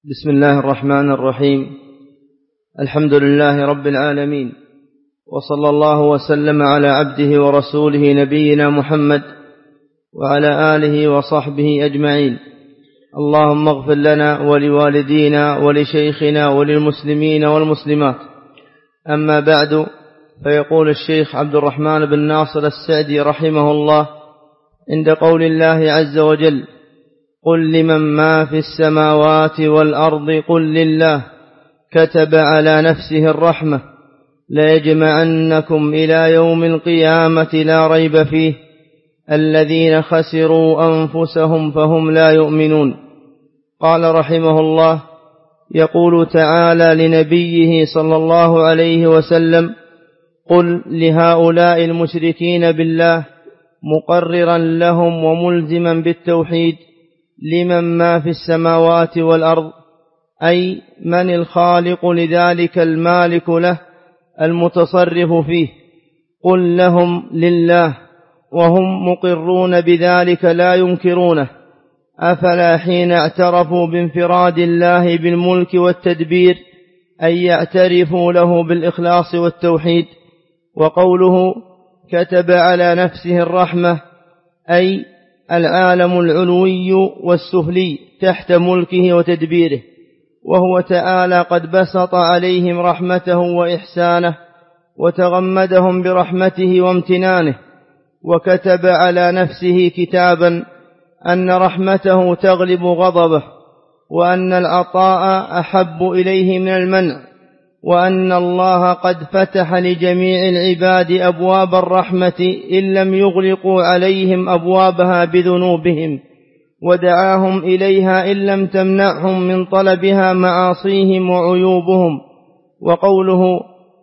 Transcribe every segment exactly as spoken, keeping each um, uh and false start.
بسم الله الرحمن الرحيم. الحمد لله رب العالمين، وصلى الله وسلم على عبده ورسوله نبينا محمد وعلى آله وصحبه أجمعين. اللهم اغفر لنا ولوالدينا ولشيخنا وللمسلمين والمسلمات. أما بعد، فيقول الشيخ عبد الرحمن بن ناصر السعدي رحمه الله عند قول الله عز وجل: قل لمن ما في السماوات والأرض قل لله كتب على نفسه الرحمة ليجمعنكم إلى يوم القيامة لا ريب فيه الذين خسروا أنفسهم فهم لا يؤمنون. قال رحمه الله: يقول تعالى لنبيه صلى الله عليه وسلم: قل لهؤلاء المشركين بالله مقررا لهم وملزما بالتوحيد لمن ما في السماوات والأرض، أي من الخالق لذلك المالك له المتصرف فيه. قل لهم لله وهم مقرون بذلك لا ينكرونه، أفلا حين اعترفوا بانفراد الله بالملك والتدبير أن يعترفوا له بالإخلاص والتوحيد. وقوله كتب على نفسه الرحمة أي العالم العلوي والسفلي تحت ملكه وتدبيره، وهو تعالى قد بسط عليهم رحمته وإحسانه وتغمدهم برحمته وامتنانه، وكتب على نفسه كتابا أن رحمته تغلب غضبه، وأن العطاء أحب إليه من المنع، وأن الله قد فتح لجميع العباد أبواب الرحمة إن لم يغلقوا عليهم أبوابها بذنوبهم، ودعاهم إليها إن لم تمنعهم من طلبها معاصيهم وعيوبهم. وقوله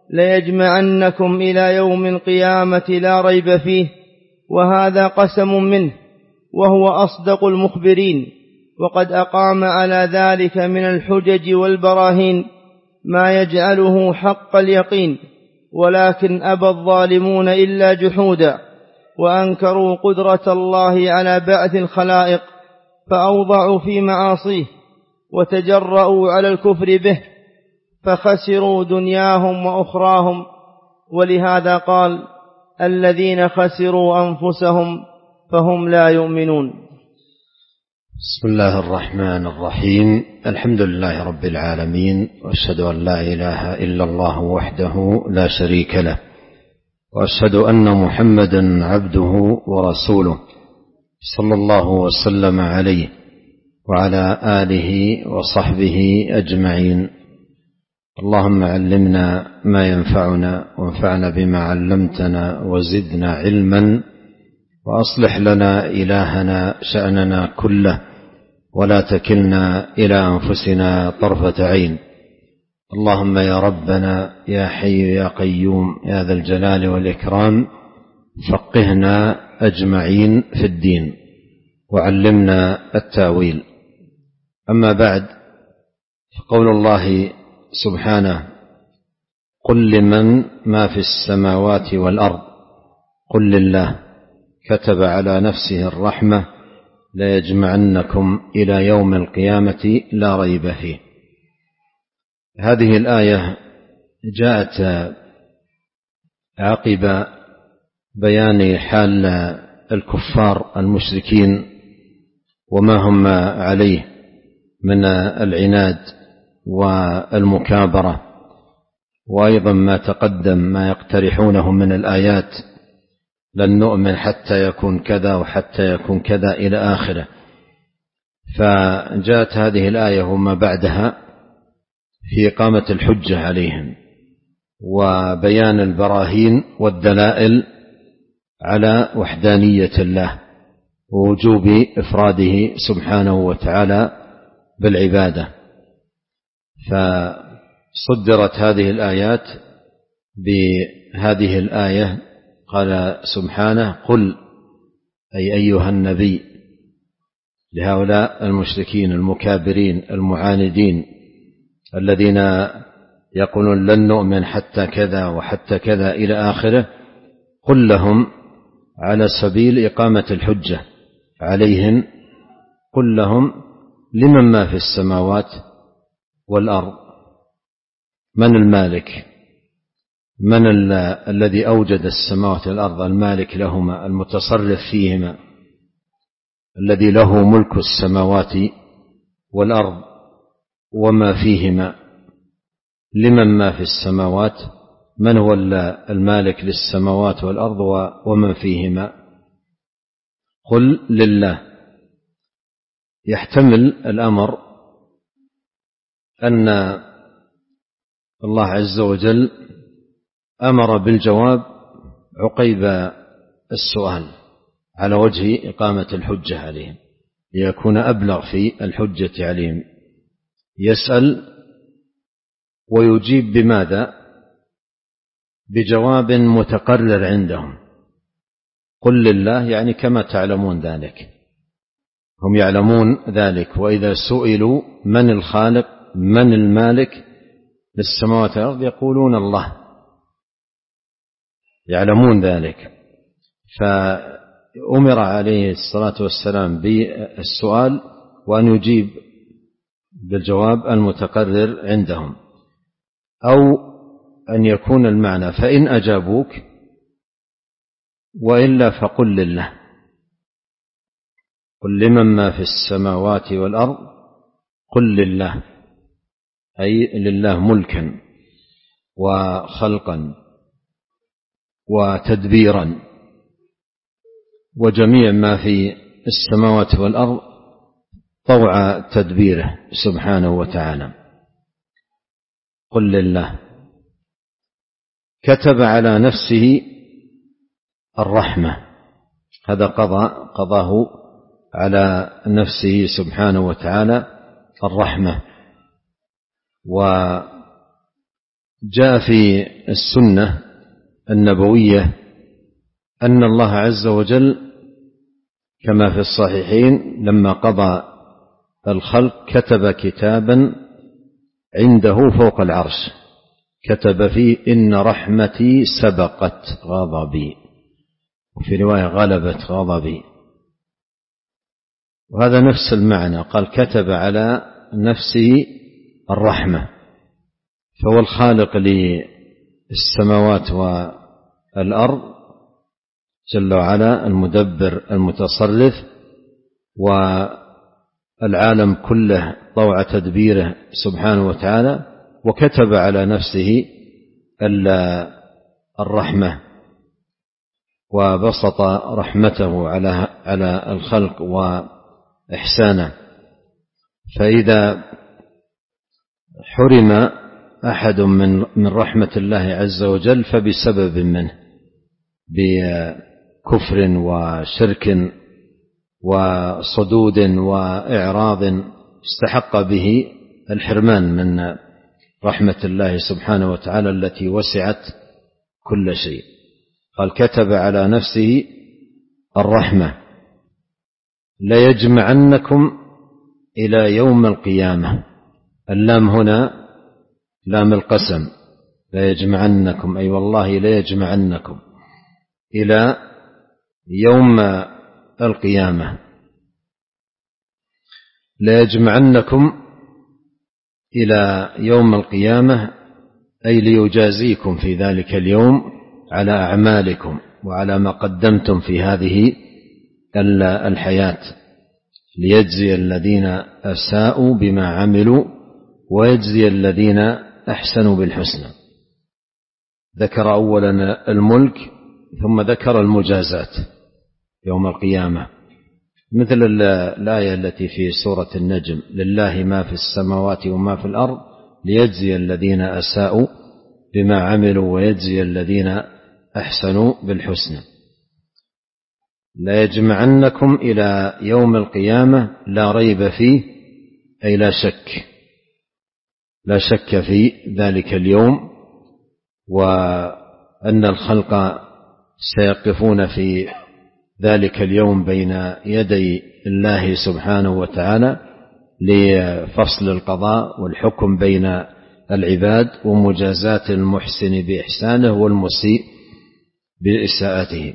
ليجمعنكم إلى يوم القيامة لا ريب فيه، وهذا قسم منه وهو أصدق المخبرين، وقد أقام على ذلك من الحجج والبراهين ما يجعله حق اليقين، ولكن أبى الظالمون إلا جحودا، وأنكروا قدرة الله على بعث الخلائق، فأوضعوا في معاصيه وتجرؤوا على الكفر به، فخسروا دنياهم وأخراهم. ولهذا قال: الذين خسروا أنفسهم فهم لا يؤمنون. بسم الله الرحمن الرحيم. الحمد لله رب العالمين، وأشهد أن لا إله إلا الله وحده لا شريك له، وأشهد أن محمدا عبده ورسوله صلى الله وسلم عليه وعلى آله وصحبه أجمعين. اللهم علمنا ما ينفعنا وانفعنا بما علمتنا وزدنا علما، وأصلح لنا إلهنا شأننا كله، ولا تكلنا إلى أنفسنا طرفة عين. اللهم يا ربنا يا حي يا قيوم يا ذا الجلال والإكرام، فقهنا أجمعين في الدين وعلمنا التاويل. أما بعد، فقول الله سبحانه: قل لمن ما في السماوات والأرض قل لله كتب على نفسه الرحمة ليجمعنكم إلى يوم القيامة لا ريب فيه. هذه الآية جاءت عقب بيان حال الكفار المشركين وما هم عليه من العناد والمكابرة، وأيضا ما تقدم ما يقترحونه من الآيات: لن نؤمن حتى يكون كذا وحتى يكون كذا إلى آخره. فجاءت هذه الآية وما بعدها في إقامة الحجة عليهم وبيان البراهين والدلائل على وحدانية الله ووجوب إفراده سبحانه وتعالى بالعبادة. فصدرت هذه الآيات بهذه الآية. قال سبحانه: قل أي أيها النبي لهؤلاء المشركين المكابرين المعاندين الذين يقولون لن نؤمن حتى كذا وحتى كذا إلى آخره، قل لهم على سبيل إقامة الحجة عليهم، قل لهم لمن ما في السماوات والأرض. من المالك؟ من ال... الذي أوجد السماوات والأرض؟ المالك لهما، المتصرف فيهما، الذي له ملك السماوات والأرض وما فيهما. لمن ما في السماوات؟ من هو المالك للسماوات والأرض ومن فيهما؟ قل لله. يحتمل الأمر أن الله عز وجل أمر بالجواب عقيب السؤال على وجه إقامة الحجة عليهم، ليكون أبلغ في الحجة عليهم. يسأل ويجيب بماذا؟ بجواب متقرر عندهم. قل لله يعني كما تعلمون ذلك، هم يعلمون ذلك. وإذا سئلوا من الخالق من المالك للسماوات والأرض يقولون الله، يعلمون ذلك. فأمر عليه الصلاة والسلام بالسؤال وأن يجيب بالجواب المتقرر عندهم، أو أن يكون المعنى فإن أجابوك وإلا فقل لله. قل لمن ما في السماوات والأرض قل لله، أي لله ملكا وخلقا وتدبيرا، وجميع ما في السماوات والأرض طوع تدبيره سبحانه وتعالى. قل لله. كتب على نفسه الرحمة، هذا قضاء قضاه على نفسه سبحانه وتعالى الرحمة. وجاء في السنة النبوية أن الله عز وجل كما في الصحيحين لما قضى الخلق كتب كتابا عنده فوق العرش، كتب فيه إن رحمتي سبقت غضبي، وفي رواية غلبت غضبي. وهذا نفس المعنى، قال كتب على نفسه الرحمة، فهو الخالق للسماوات والأرض جل وعلا، المدبر المتصرف، والعالم كله طوع تدبيره سبحانه وتعالى. وكتب على نفسه الرحمة وبسط رحمته على على الخلق وإحسانه. فإذا حرم أحد من من رحمة الله عز وجل فبسبب منه، بكفر وشرك وصدود وإعراض استحق به الحرمان من رحمة الله سبحانه وتعالى التي وسعت كل شيء. قال كتب على نفسه الرحمة ليجمعنكم إلى يوم القيامة. اللام هنا لام القسم، ليجمعنكم أي والله ليجمعنكم إلى يوم القيامة. ليجمعنكم إلى يوم القيامة أي ليجازيكم في ذلك اليوم على أعمالكم وعلى ما قدمتم في هذه الحياة، ليجزي الذين أساءوا بما عملوا ويجزي الذين أحسنوا بالحسنى. ذكر أولا الملك ثم ذكر المجازات يوم القيامة، مثل الآية التي في سورة النجم: لله ما في السماوات وما في الأرض ليجزي الذين أساءوا بما عملوا ويجزي الذين أحسنوا بالحسنى. لا يجمعنكم إلى يوم القيامة لا ريب فيه أي لا شك، لا شك في ذلك اليوم، وأن الخلق سيقفون في ذلك اليوم بين يدي الله سبحانه وتعالى لفصل القضاء والحكم بين العباد ومجازاة المحسن بإحسانه والمسيء بإساءته.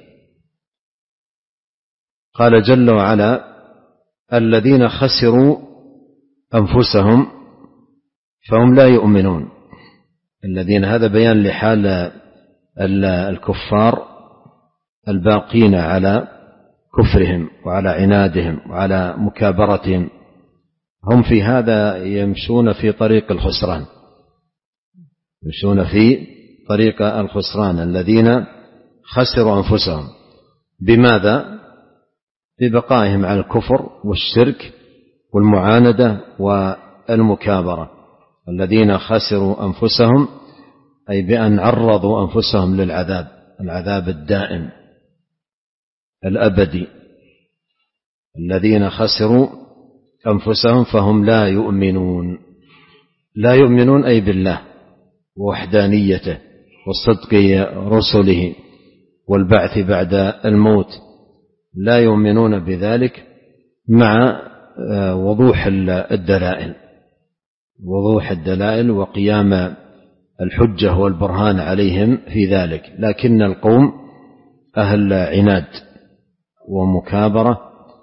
قال جل وعلا: الذين خسروا أنفسهم فهم لا يؤمنون. الذين هذا بيان لحال الكفار الباقين على كفرهم وعلى عنادهم وعلى مكابرتهم، هم في هذا يمشون في طريق الخسران، يمشون في طريق الخسران، الذين خسروا أنفسهم. بماذا؟ ببقائهم على الكفر والشرك والمعاندة والمكابرة. الذين خسروا أنفسهم أي بأن عرضوا أنفسهم للعذاب، العذاب الدائم الأبدي. الذين خسروا أنفسهم فهم لا يؤمنون، لا يؤمنون أي بالله ووحدانيته وصدق رسله والبعث بعد الموت، لا يؤمنون بذلك مع وضوح الدلائل، وضوح الدلائل وقيام الحجة والبرهان عليهم في ذلك. لكن القوم أهل عناد ومكابرة،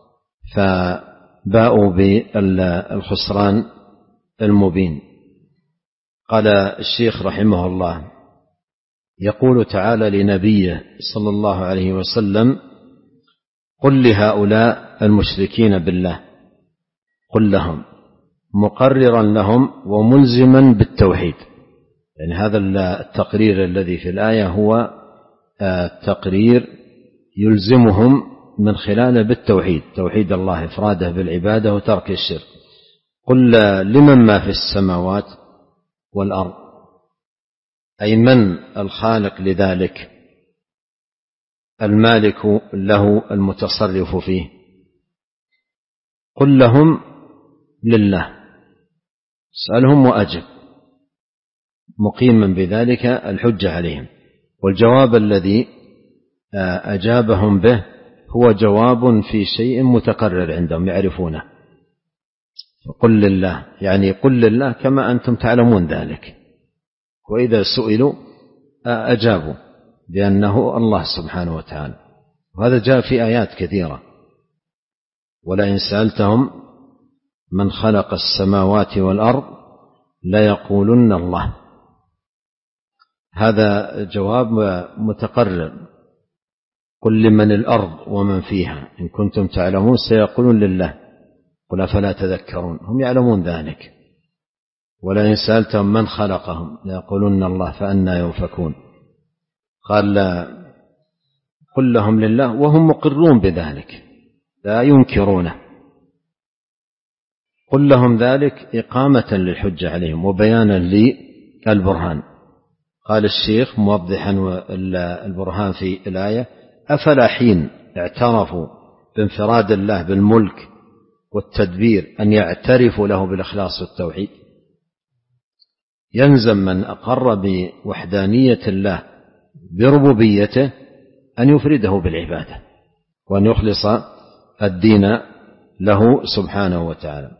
فباءوا بالخسران المبين. قال الشيخ رحمه الله: يقول تعالى لنبيه صلى الله عليه وسلم: قل لهؤلاء المشركين بالله، قل لهم، مقررا لهم وملزما بالتوحيد. يعني هذا التقرير الذي في الآية هو تقرير يلزمهم من خلاله بالتوحيد، توحيد الله، إفراده بالعبادة وترك الشرك. قل لمن ما في السماوات والأرض، أي من الخالق لذلك، المالك له، المتصرف فيه. قل لهم لله، اسألهم وأجب، مقيما بذلك الحجة عليهم. والجواب الذي أجابهم به هو جواب في شيء متقرر عندهم يعرفونه. قل لله يعني قل لله كما أنتم تعلمون ذلك، وإذا سئلوا أجابوا بأنه الله سبحانه وتعالى. وهذا جاء في آيات كثيرة: ولئن سألتهم من خلق السماوات والأرض ليقولن الله. هذا جواب متقرر. قل لمن الأرض ومن فيها إن كنتم تعلمون سيقولون لله، قل أفلا تذكرون. هم يعلمون ذلك. ولئن سألتهم من خلقهم ليقولن الله فأنى يؤفكون. قال قل لهم لله وهم مقرون بذلك لا ينكرونه. قل لهم ذلك إقامة للحجة عليهم وبيانا للبرهان. قال الشيخ موضحا البرهان في الآية: أفلا حين اعترفوا بانفراد الله بالملك والتدبير أن يعترفوا له بالإخلاص والتوحيد؟ يلزم من أقر بوحدانية الله بربوبيته أن يفرده بالعبادة وأن يخلص الدين له سبحانه وتعالى.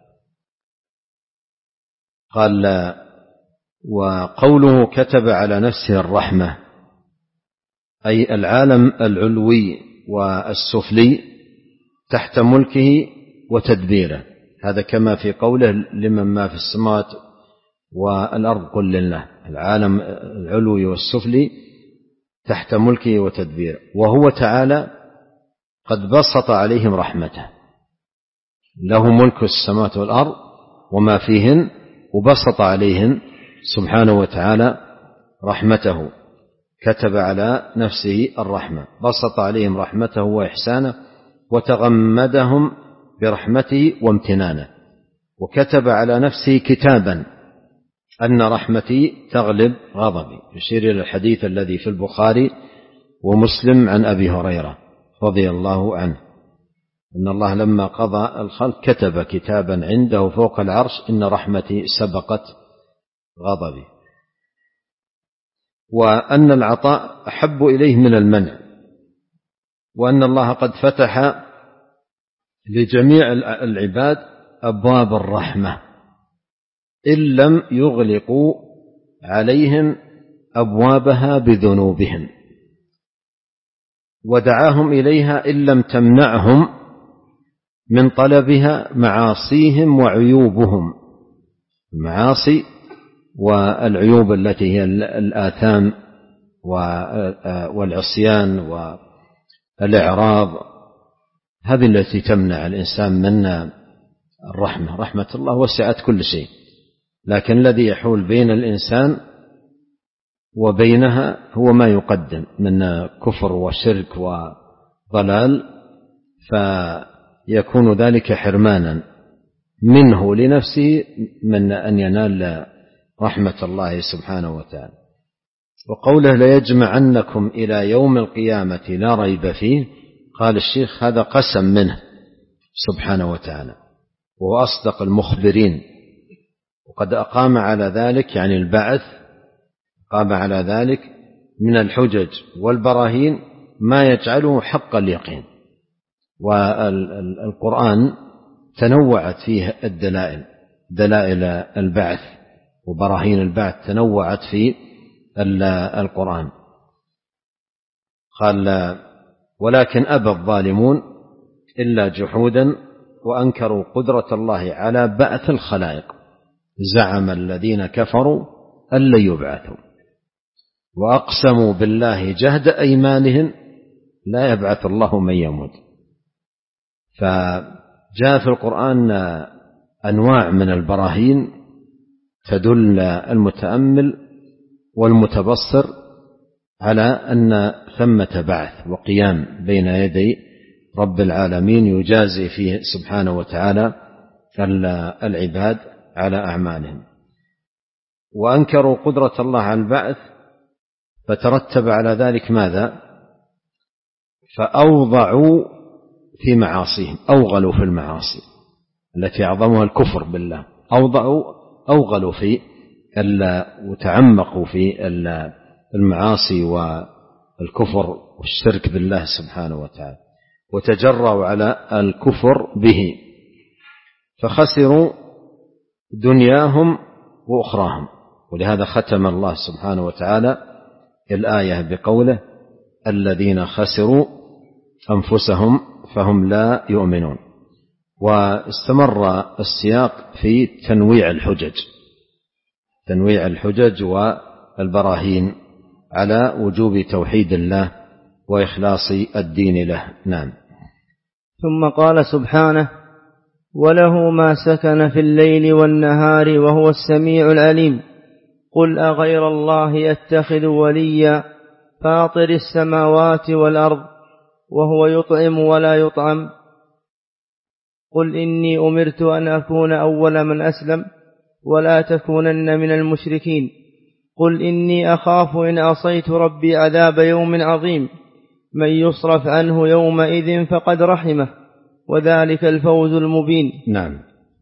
قال: وقوله كتب على نفسه الرحمة أي العالم العلوي والسفلي تحت ملكه وتدبيره. هذا كما في قوله: لمن ما في السماوات والأرض قل لله. العالم العلوي والسفلي تحت ملكه وتدبيره، وهو تعالى قد بسط عليهم رحمته، له ملك السماوات والأرض وما فيهن، وبسط عليهم سبحانه وتعالى رحمته. كتب على نفسه الرحمة، بسط عليهم رحمته وإحسانه وتغمدهم برحمته وامتنانه. وكتب على نفسه كتابا أن رحمتي تغلب غضبي، يشير إلى الحديث الذي في البخاري ومسلم عن أبي هريرة رضي الله عنه أن الله لما قضى الخلق كتب كتابا عنده فوق العرش: إن رحمتي سبقت غضبي. وأن العطاء أحب إليه من المنع، وأن الله قد فتح لجميع العباد أبواب الرحمة إن لم يغلقوا عليهم أبوابها بذنوبهم، ودعاهم إليها إن لم تمنعهم من طلبها معاصيهم وعيوبهم. المعاصي والعيوب التي هي الآثام والعصيان والإعراض، هذه التي تمنع الإنسان من الرحمة. رحمة الله وسعت كل شيء، لكن الذي يحول بين الإنسان وبينها هو ما يقدم من كفر وشرك وضلال، فيكون ذلك حرمانا منه لنفسه من أن ينال رحمة الله سبحانه وتعالى. وقوله ليجمعنكم إلى يوم القيامة لا ريب فيه، قال الشيخ هذا قسم منه سبحانه وتعالى، وهو أصدق المخبرين، وقد أقام على ذلك يعني البعث، قام على ذلك من الحجج والبراهين ما يجعله حق اليقين. والقرآن تنوعت فيه الدلائل، دلائل البعث وبراهين البعث تنوعت في القرآن. قال ولكن أبى الظالمون إلا جحودا وأنكروا قدرة الله على بعث الخلائق، زعم الذين كفروا أن لن يبعثوا وأقسموا بالله جهد أيمانهم لا يبعث الله من يموت. فجاء في القرآن أنواع من البراهين تدل المتأمل والمتبصر على أن ثمة بعث وقيام بين يدي رب العالمين يجازي فيه سبحانه وتعالى العباد على أعمالهم. وأنكروا قدرة الله على البعث، فترتب على ذلك ماذا؟ فأوضعوا في معاصيهم، أوغلوا في المعاصي التي أعظمها الكفر بالله، أوضعوا أوغلوا في وتعمقوا في المعاصي والكفر والشرك بالله سبحانه وتعالى، وتجروا على الكفر به، فخسروا دنياهم وأخراهم. ولهذا ختم الله سبحانه وتعالى الآية بقوله الذين خسروا أنفسهم فهم لا يؤمنون. واستمر السياق في تنويع الحجج، تنويع الحجج والبراهين على وجوب توحيد الله وإخلاص الدين له. نعم. ثم قال سبحانه وله ما سكن في الليل والنهار وهو السميع العليم قل أغير الله أتخذ وليا فاطر السماوات والأرض وهو يطعم ولا يطعم قل إني أمرت أن أكون أول من أسلم ولا تكونن من المشركين قل إني أخاف إن عصيت ربي عذاب يوم عظيم من يصرف عنه يومئذ فقد رحمه وذلك الفوز المبين. نعم.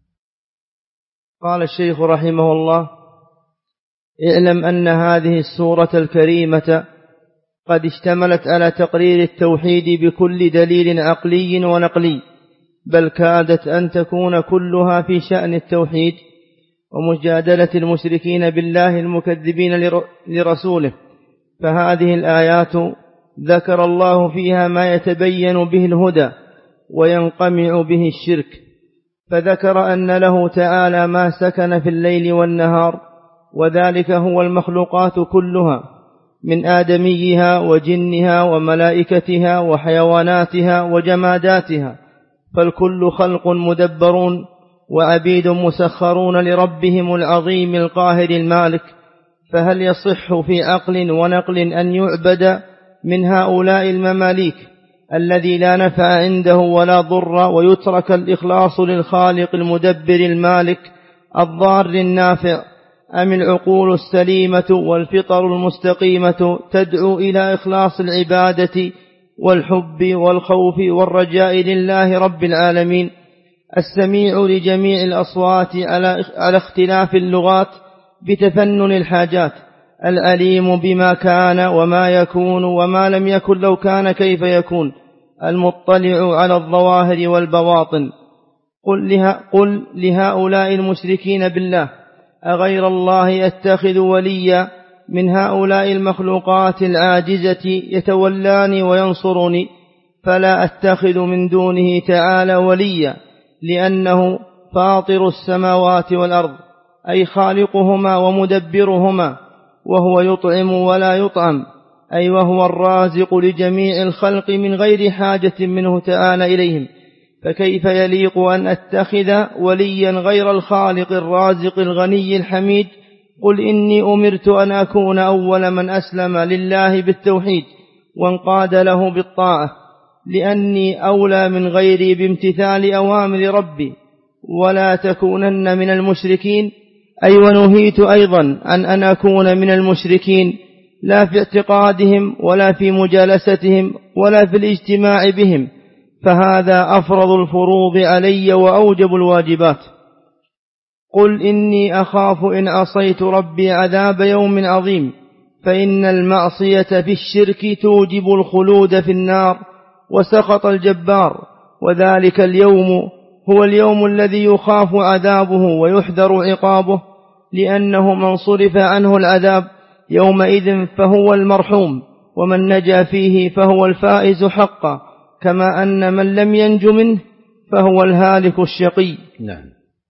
قال الشيخ رحمه الله اعلم أن هذه السورة الكريمة قد اشتملت على تقرير التوحيد بكل دليل عقلي ونقلي، بل كادت أن تكون كلها في شأن التوحيد ومجادلة المشركين بالله المكذبين لرسوله. فهذه الآيات ذكر الله فيها ما يتبين به الهدى وينقمع به الشرك، فذكر أن له تعالى ما سكن في الليل والنهار، وذلك هو المخلوقات كلها من آدميها وجنها وملائكتها وحيواناتها وجماداتها، فالكل خلق مدبرون وعبيد مسخرون لربهم العظيم القاهر المالك. فهل يصح في عقل ونقل أن يعبد من هؤلاء المماليك الذي لا نفع عنده ولا ضر، ويترك الإخلاص للخالق المدبر المالك الضار النافع؟ أم العقول السليمة والفطر المستقيمة تدعو إلى إخلاص العبادة والحب والخوف والرجاء لله رب العالمين السميع لجميع الأصوات على اختلاف اللغات بتفنن الحاجات، الأليم بما كان وما يكون وما لم يكن لو كان كيف يكون، المطلع على الظواهر والبواطن؟ قل, له قل لهؤلاء المشركين بالله أغير الله أتخذ وليا من هؤلاء المخلوقات العاجزة يتولاني وينصرني، فلا أتخذ من دونه تعالى وليا لأنه فاطر السماوات والأرض أي خالقهما ومدبرهما، وهو يطعم ولا يطعم، أي وهو الرازق لجميع الخلق من غير حاجة منه تعالى إليهم. فكيف يليق أن أتخذ وليا غير الخالق الرازق الغني الحميد؟ قل إني أمرت أن أكون أول من أسلم لله بالتوحيد وانقاد له بالطاعة، لأني أولى من غيري بامتثال أوامر ربي، ولا تكونن من المشركين. أي ونهيت أيضا عن أن أكون من المشركين، لا في اعتقادهم ولا في مجالستهم ولا في الاجتماع بهم، فهذا أفرض الفروض علي وأوجب الواجبات. قل إني أخاف إن عصيت ربي عذاب يوم عظيم، فإن المعصية في الشرك توجب الخلود في النار وسخط الجبار، وذلك اليوم هو اليوم الذي يخاف عذابه ويحذر عقابه، لأنه من صرف عنه العذاب يومئذ فهو المرحوم، ومن نجا فيه فهو الفائز حقا، كما أن من لم ينج منه فهو الهالك الشقي. نعم.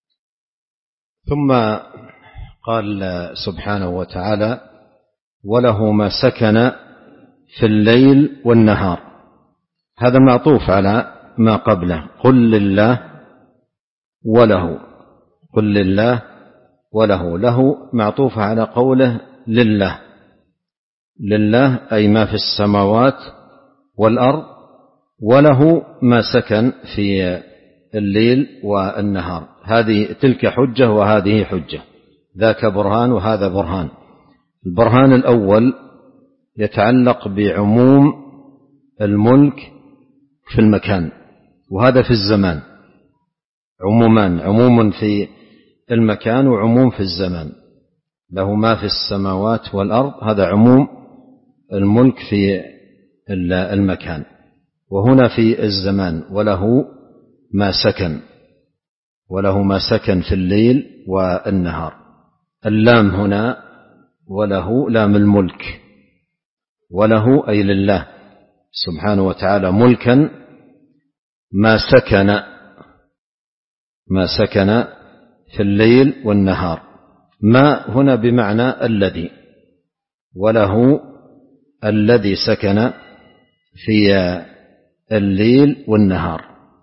ثم قال سبحانه وتعالى: وله ما سكن في الليل والنهار. هذا معطوف على ما قبله: قل لله وله، قل لله وله. له معطوف على قوله لله، لله أي ما في السماوات والأرض، وله ما سكن في الليل والنهار. هذه تلك حجة وهذه حجة، ذاك برهان وهذا برهان. البرهان الأول يتعلق بعموم الملك في المكان، وهذا في الزمان، عمومان: عموم في المكان وعموم في الزمان. له ما في السماوات والأرض، هذا عموم الملك في المكان، وهنا في الزمان وله ما سكن، وله ما سكن في الليل والنهار. اللام هنا وله لام الملك، وله أي لله سبحانه وتعالى ملكا ما سكن، ما سكن في الليل والنهار. ما هنا بمعنى الذي، وله الذي سكن في الليل والنهار.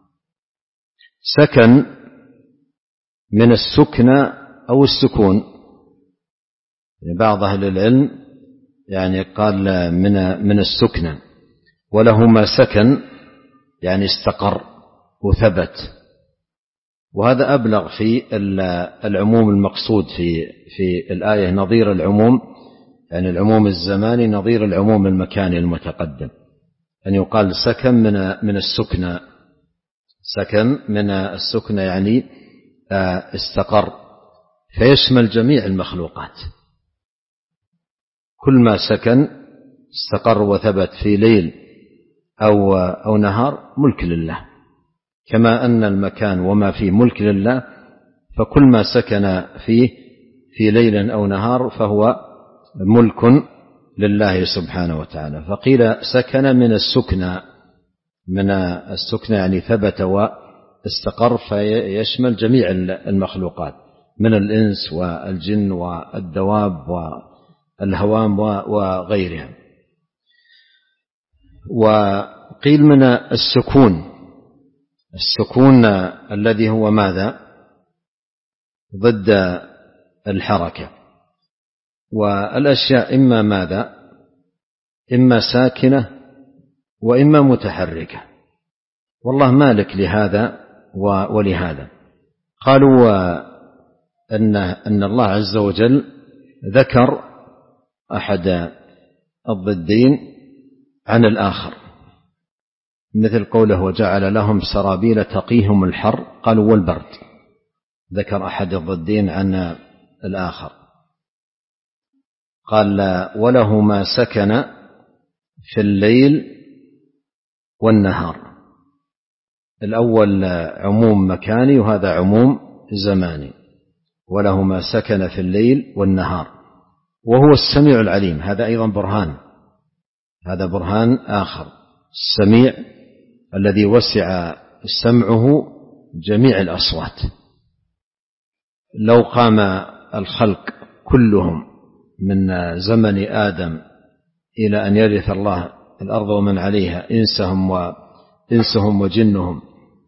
سكن من السكن أو السكون، بعض أهل العلم يعني قال من من السكن. وله ما سكن يعني استقر وثبت، وهذا أبلغ في العموم المقصود في في الآية، نظير العموم يعني العموم الزماني نظير العموم المكاني المتقدم، أن يقال سكن من من السكن، سكن من السكن يعني استقر، فيشمل جميع المخلوقات. كل ما سكن استقر وثبت في ليل أو أو نهار ملك لله، كما أن المكان وما فيه ملك لله، فكل ما سكن فيه في ليل أو نهار فهو ملك لله سبحانه وتعالى. فقيل سكن من السكنى، من السكنى يعني ثبت واستقر، فيشمل جميع المخلوقات من الإنس والجن والدواب والهوام وغيرهم. وقيل من السكون، السكون الذي هو ماذا؟ ضد الحركة. والأشياء إما ماذا؟ إما ساكنة وإما متحركة، والله مالك لهذا ولهذا. قالوا أن أن الله عز وجل ذكر أحد الضدين عن الآخر، مثل قوله: وجعل لهم سرابيل تقيهم الحر، قالوا والبرد. ذكر أحد الضدين عن الآخر. قال: وله ما سكن في الليل والنهار. الأول عموم مكاني وهذا عموم زماني. وله ما سكن في الليل والنهار، وهو السميع العليم. هذا أيضا برهان، هذا برهان آخر، السميع الذي وسع سمعه جميع الأصوات. لو قام والخلق كلهم من زمن آدم إلى أن يرث الله الأرض ومن عليها إنسهم وإنسهم وجنهم،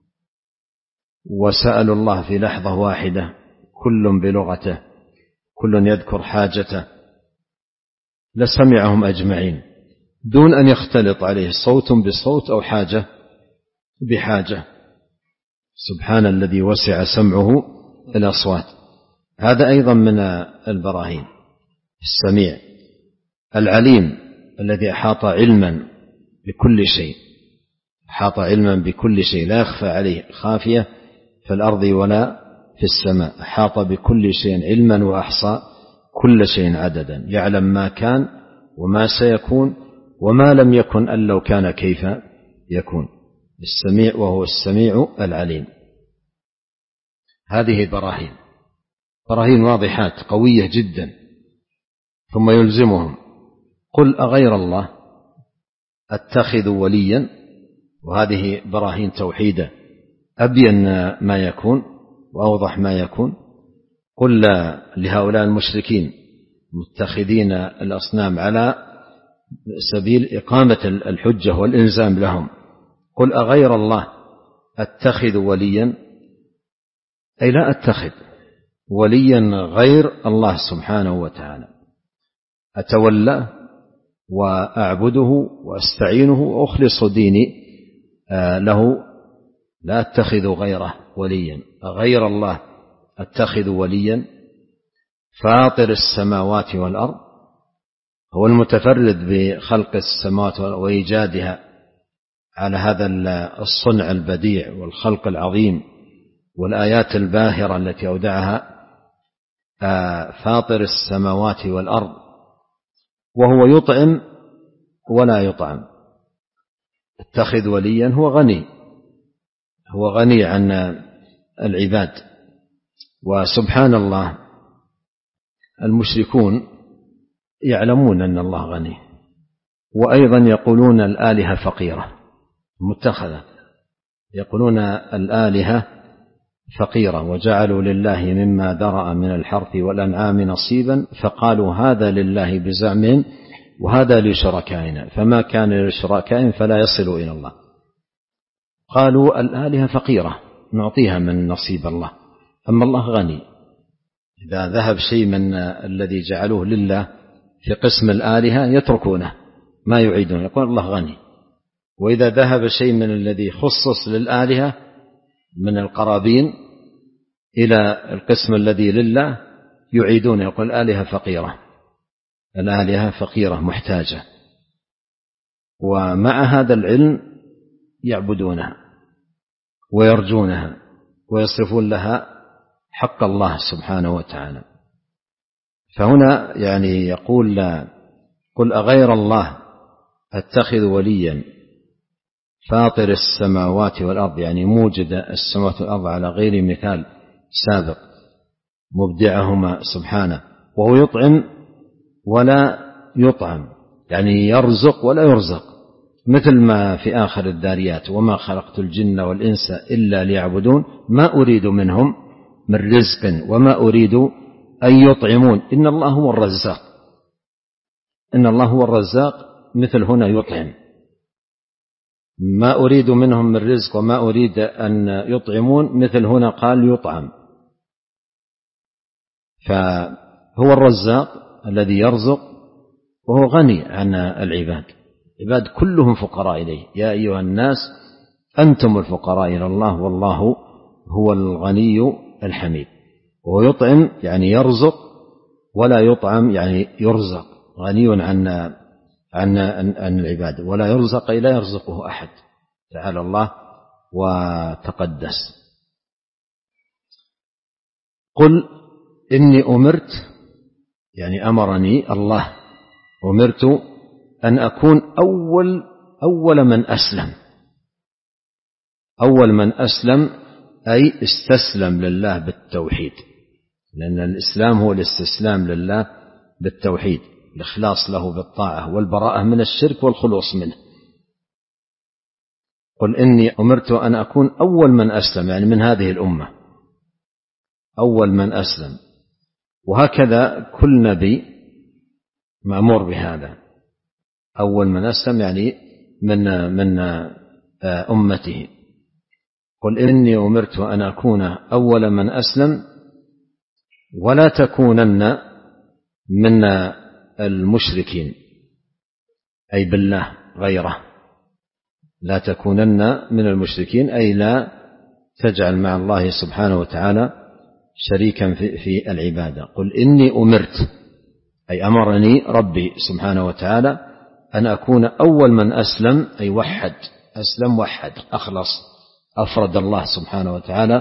وسألوا الله في لحظة واحدة كل بلغته، كل يذكر حاجته، لسمعهم أجمعين دون أن يختلط عليه صوت بصوت أو حاجة بحاجة. سبحان الذي وسع سمعه الأصوات. هذا أيضا من البراهين. السميع العليم الذي أحاط علما بكل شيء، أحاط علما بكل شيء لا يخفى عليه خافية في الأرض ولا في السماء، أحاط بكل شيء علما وأحصى كل شيء عددا، يعلم ما كان وما سيكون وما لم يكن أن لو كان كيف يكون. السميع وهو السميع العليم. هذه براهين، براهين واضحات قوية جدا. ثم يلزمهم قل أغير الله أتخذ وليا، وهذه براهين توحيدة أبين ما يكون وأوضح ما يكون. قل لهؤلاء المشركين متخذين الأصنام على سبيل إقامة الحجة والإلزام لهم، قل أغير الله أتخذ وليا، أي لا أتخذ وليا غير الله سبحانه وتعالى، أتولى وأعبده وأستعينه وأخلص ديني له، لا أتخذ غيره وليا. غير الله أتخذ وليا فاطر السماوات والأرض، هو المتفرد بخلق السماوات وإيجادها على هذا الصنع البديع والخلق العظيم والآيات الباهرة التي أودعها، فاطر السماوات والأرض، وهو يطعم ولا يطعم. اتخذ وليا هو غني، هو غني عن العباد. وسبحان الله المشركون يعلمون أن الله غني، وأيضا يقولون الآلهة فقيرة متخذة، يقولون الآلهة فقيرة، وجعلوا لله مما ذرأ من الحرث والأنعام نصيبا فقالوا هذا لله بزعمهم وهذا لشركائنا فما كان لشركائهم فلا يصل إلى الله. قالوا الآلهة فقيرة نعطيها من نصيب الله، أما الله غني. إذا ذهب شيء من الذي جعلوه لله في قسم الآلهة يتركونه ما يعيدون، يقول الله غني. وإذا ذهب شيء من الذي خصص للآلهة من القرابين إلى القسم الذي لله يعيدون، يقول الآلهة فقيرة، الآلهة فقيرة محتاجة. ومع هذا العلم يعبدونها ويرجونها ويصرفون لها حق الله سبحانه وتعالى. فهنا يعني يقول لا قل أغير الله أتخذ وليا فاطر السماوات والأرض، يعني موجد السماوات والأرض على غير مثال سابق، مبدعهما سبحانه، وهو يطعم ولا يطعم، يعني يرزق ولا يرزق، مثل ما في آخر الذاريات وما خلقت الجن والإنس إلا ليعبدون ما أريد منهم من رزق وما أريد أن يطعمون إن الله هو الرزاق، إن الله هو الرزاق، مثل هنا يطعم، ما أريد منهم من رزق وما أريد أن يطعمون، مثل هنا قال يطعم. فهو الرزاق الذي يرزق وهو غني عن العباد، العباد كلهم فقراء إليه، يا أيها الناس أنتم الفقراء إلى الله والله هو الغني الحميد. وهو يطعم يعني يرزق ولا يطعم يعني يرزق، غني عن عن عن العباد، ولا يرزق إلا يرزقه أحد، تعالى الله وتقدس. قل إني أمرت، يعني أمرني الله، أمرت أن أكون أول أول من أسلم، أول من أسلم أي استسلم لله بالتوحيد، لأن الإسلام هو الاستسلام لله بالتوحيد، الإخلاص له بالطاعة والبراءة من الشرك والخلوص منه. قل إني أمرت أن أكون أول من أسلم، يعني من هذه الأمة أول من أسلم، وهكذا كل نبي مأمور بهذا. أول من أسلم يعني من من أمته. قل إني أمرت أن أكون أول من أسلم ولا تكونن من المشركين، أي بالله غيره، لا تكونن من المشركين أي لا تجعل مع الله سبحانه وتعالى شريكا في العبادة. قل إني أمرت أي أمرني ربي سبحانه وتعالى أن أكون أول من أسلم، أي وحد، أسلم وحد أخلص، أفرد الله سبحانه وتعالى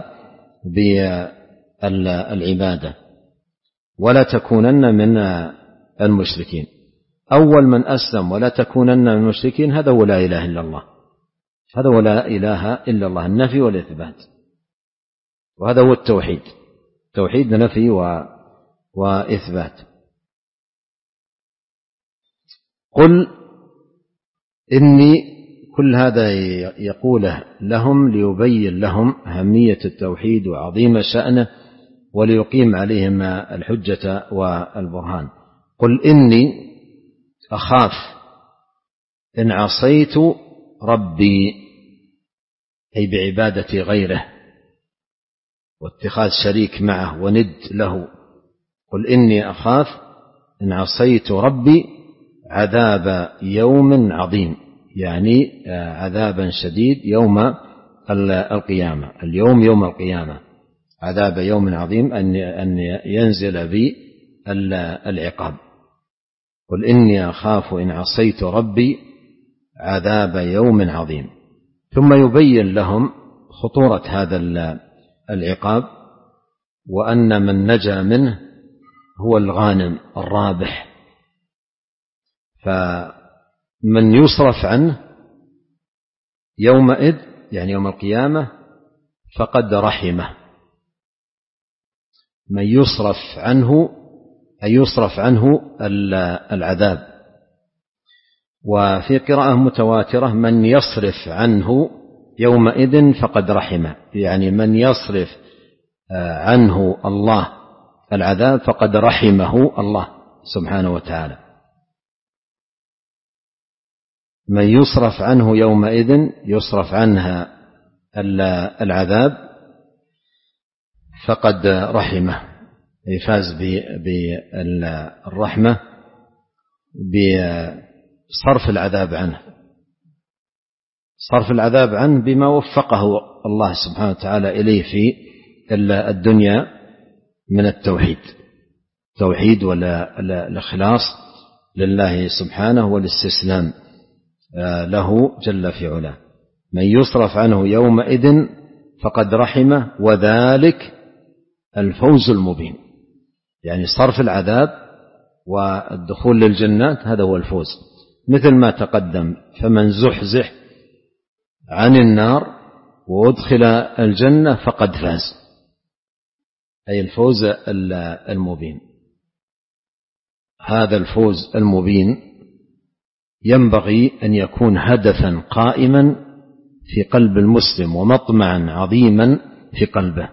بالعبادة، ولا تكونن من المشركين. أول من أسلم ولا تكونن من المشركين، هذا هو لا إله إلا الله، هذا هو لا إله إلا الله، النفي والإثبات، وهذا هو التوحيد، توحيد نفي وإثبات. قل إني، كل هذا يقوله لهم ليبين لهم أهمية التوحيد وعظيم شأنه وليقيم عليهم الحجة والبرهان. قل إني أخاف إن عصيت ربي، أي بعبادة غيره واتخاذ شريك معه وند له. قل إني أخاف إن عصيت ربي عذاب يوم عظيم، يعني عذابا شديد يوم القيامة، اليوم يوم القيامة، عذاب يوم عظيم أن ينزل بي العقاب. قل إني أخاف إن عصيت ربي عذاب يوم عظيم. ثم يبين لهم خطورة هذا العقاب، وأن من نجا منه هو الغانم الرابح، فمن يصرف عنه يومئذ يعني يوم القيامة فقد رحمه، من يصرف عنه أي يصرف عنه العذاب. وفي قراءة متواترة من يصرف عنه يومئذ فقد رحمه، يعني من يصرف عنه الله العذاب فقد رحمه الله سبحانه وتعالى. من يصرف عنه يومئذ يصرف عنها العذاب فقد رحمه، يفاز بالرحمة بصرف العذاب عنه، صرف العذاب عنه بما وفقه الله سبحانه وتعالى إليه في الدنيا من التوحيد، توحيد والإخلاص لله سبحانه والاستسلام له جل في علاه. من يصرف عنه يومئذ فقد رحمه وذلك الفوز المبين، يعني صرف العذاب والدخول للجنات هذا هو الفوز، مثل ما تقدم فمن زحزح عن النار وأدخل الجنة فقد فاز، أي الفوز المبين. هذا الفوز المبين ينبغي أن يكون هدفا قائما في قلب المسلم ومطمعا عظيما في قلبه،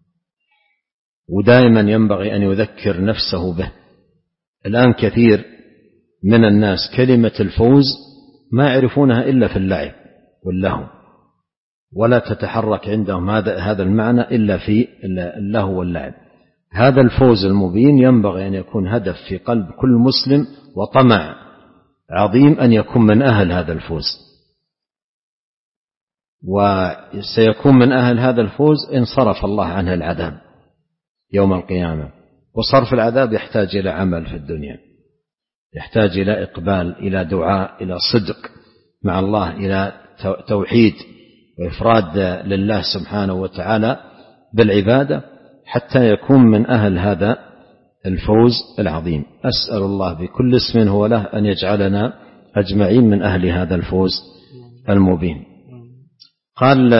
ودائما ينبغي أن يذكر نفسه به. الآن كثير من الناس كلمة الفوز ما يعرفونها إلا في اللعب واللهو، ولا تتحرك عندهم هذا هذا المعنى إلا في اللهو واللعب. هذا الفوز المبين ينبغي أن يكون هدف في قلب كل مسلم وطمع عظيم أن يكون من أهل هذا الفوز، وسيكون من أهل هذا الفوز إن صرف الله عنه العذاب يوم القيامة. وصرف العذاب يحتاج إلى عمل في الدنيا، يحتاج إلى إقبال، إلى دعاء، إلى صدق مع الله، إلى توحيد وإفراد لله سبحانه وتعالى بالعبادة حتى يكون من أهل هذا الفوز العظيم. أسأل الله بكل اسم هو له أن يجعلنا أجمعين من أهل هذا الفوز المبين. قال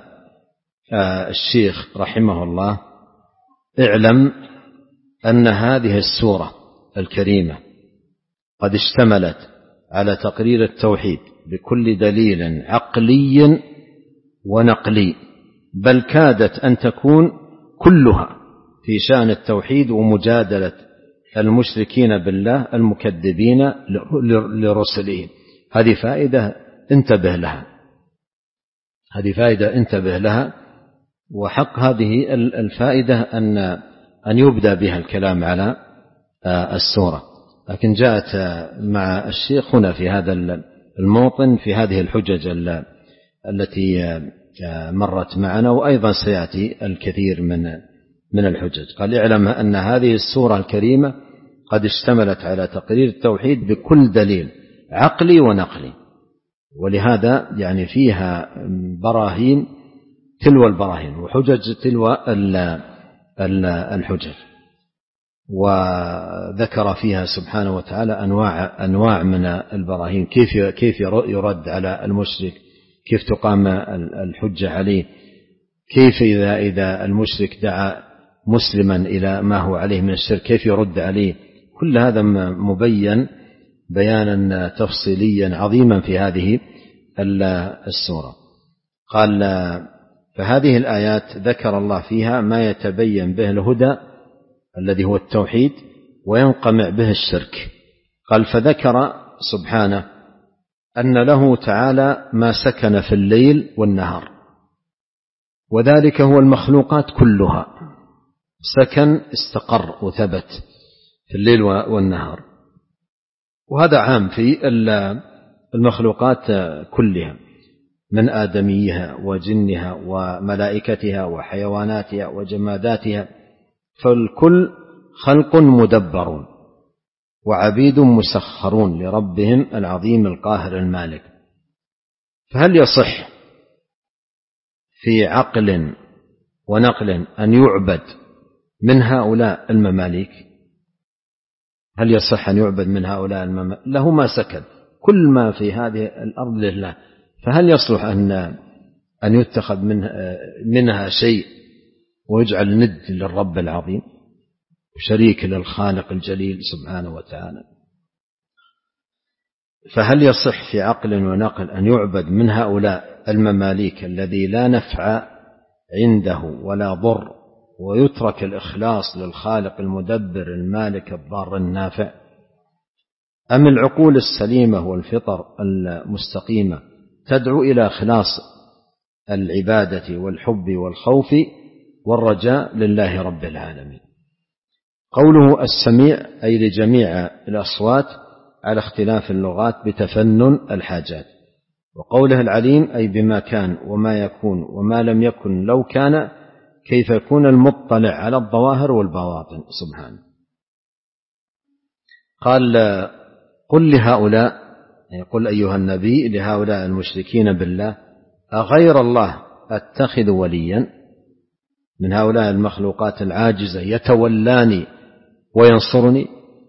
الشيخ رحمه الله: اعلم أن هذه السورة الكريمة قد اشتملت على تقرير التوحيد بكل دليل عقلي ونقلي، بل كادت أن تكون كلها في شأن التوحيد ومجادلة المشركين بالله المكذبين لرسله. هذه فائدة انتبه لها، هذه فائدة انتبه لها، وحق هذه الفائدة أن أن يبدأ بها الكلام على السورة. لكن جاءت مع الشيخ هنا في هذا الموطن في هذه الحجج التي مرت معنا، وأيضا سيأتي الكثير من من الحجج. قال اعلم أن هذه السورة الكريمة قد اشتملت على تقرير التوحيد بكل دليل عقلي ونقلي، ولهذا يعني فيها براهين تلو البراهين وحجج تلو الحجج. وذكر فيها سبحانه وتعالى أنواع أنواع من البراهين، كيف كيف يرد على المشرك، كيف تقام الحجة عليه، كيف إذا إذا المشرك دعا مسلما إلى ما هو عليه من الشرك كيف يرد عليه. كل هذا مبين بيانا تفصيليا عظيما في هذه السورة. قال فهذه الآيات ذكر الله فيها ما يتبين به الهدى الذي هو التوحيد وينقمع به الشرك. قال فذكر سبحانه أن له تعالى ما سكن في الليل والنهار، وذلك هو المخلوقات كلها، سكن استقر وثبت في الليل والنهار، وهذا عام في المخلوقات كلها من آدميها وجنها وملائكتها وحيواناتها وجماداتها، فالكل خلق مدبرون وعبيد مسخرون لربهم العظيم القاهر المالك. فهل يصح في عقل ونقل أن يعبد من هؤلاء المماليك؟ هل يصح أن يعبد من هؤلاء المماليك؟ له ما سكن، كل ما في هذه الأرض لله، فهل يصلح أن أن يتخذ منها, منها شيء ويجعل ند للرب العظيم وشريك للخالق الجليل سبحانه وتعالى؟ فهل يصح في عقل ونقل أن يعبد من هؤلاء المماليك الذي لا نفع عنده ولا ضر، ويترك الإخلاص للخالق المدبر المالك الضار النافع؟ أم العقول السليمة والفطر المستقيمة تدعو إلى إخلاص العبادة والحب والخوف والرجاء لله رب العالمين؟ قوله السميع أي لجميع الأصوات على اختلاف اللغات بتفنن الحاجات، وقوله العليم أي بما كان وما يكون وما لم يكن لو كان، كيف يكون المطلع على الظواهر والبواطن سبحانه. قال قل لهؤلاء، قل أيها النبي لهؤلاء المشركين بالله أغير الله أتخذ وليا من هؤلاء المخلوقات العاجزة يتولاني وينصرني،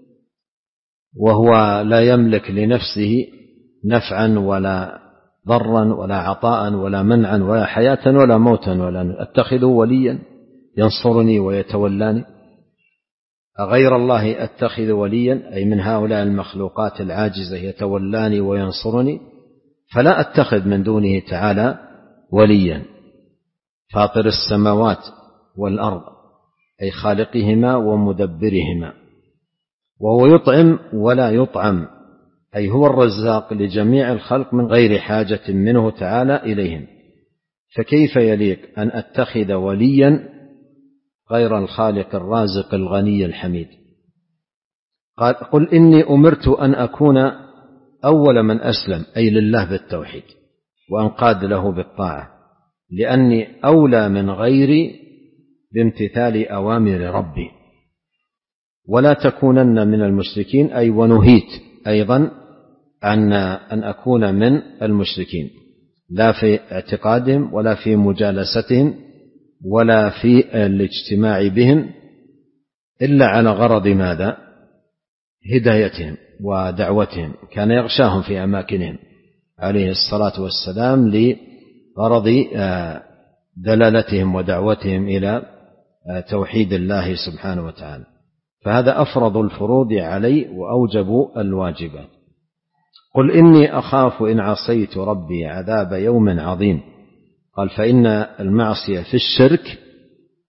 وهو لا يملك لنفسه نفعا ولا ضرا ولا عطاء ولا منعا ولا حياة ولا موتا ولا أتخذ وليا ينصرني ويتولاني. أغير الله أتخذ وليا أي من هؤلاء المخلوقات العاجزة يتولاني وينصرني، فلا أتخذ من دونه تعالى وليا. فاطر السماوات والأرض أي خالقهما ومدبرهما، وهو يطعم ولا يطعم أي هو الرزاق لجميع الخلق من غير حاجة منه تعالى إليهم، فكيف يليق أن أتخذ وليا غير الخالق الرازق الغني الحميد؟ قال قل إني أمرت أن أكون أول من أسلم أي لله بالتوحيد وأنقاد له بالطاعة، لأني أولى من غيري بامتثال أوامر ربي، ولا تكونن من المشركين أي ونهيت أيضا عن أن أكون من المشركين، لا في اعتقادهم ولا في مجالستهم ولا في الاجتماع بهم، إلا على غرض ماذا؟ هدايتهم ودعوتهم. كان يغشاهم في أماكنهم عليه الصلاة والسلام لغرض دلالتهم ودعوتهم إلى توحيد الله سبحانه وتعالى، فهذا أفرض الفروض علي وأوجب الواجبات. قل إني أخاف إن عصيت ربي عذاب يوم عظيم. قال فإن المعصية في الشرك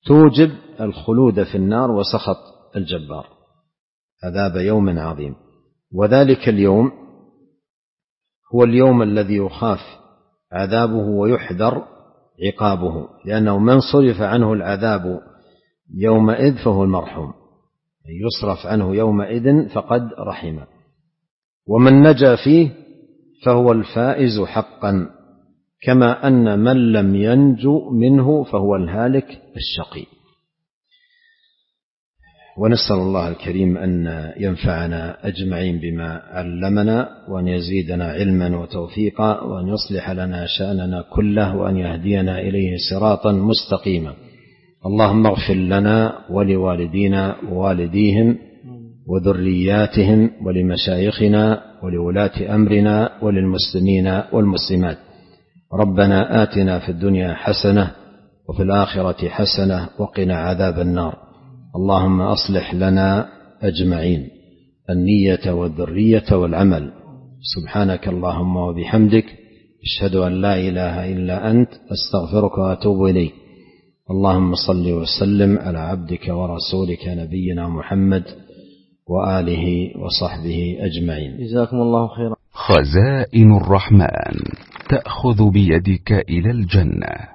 توجب الخلود في النار وسخط الجبار، عذاب يوم عظيم. وذلك اليوم هو اليوم الذي يخاف عذابه ويحذر عقابه، لأنه من صرف عنه العذاب يومئذ فهو المرحوم، يصرف عنه يومئذ فقد رحمه، ومن نجا فيه فهو الفائز حقا، كما أن من لم ينجو منه فهو الهالك الشقي. ونسأل الله الكريم أن ينفعنا أجمعين بما علمنا، وأن يزيدنا علما وتوفيقا، وأن يصلح لنا شأننا كله، وأن يهدينا إليه صراطا مستقيما. اللهم اغفر لنا ولوالدينا ووالديهم وذرياتهم ولمشايخنا ولولاة أمرنا وللمسلمين والمسلمات. ربنا آتنا في الدنيا حسنة وفي الآخرة حسنة وقنا عذاب النار. اللهم أصلح لنا أجمعين النية والذرية والعمل. سبحانك اللهم وبحمدك، أشهد أن لا إله إلا أنت، أستغفرك وأتوب إليك. اللهم صل وسلم على عبدك ورسولك نبينا محمد وآله وصحبه أجمعين. جزاكم الله خيرا. خزائن الرحمن تأخذ بيدك إلى الجنة.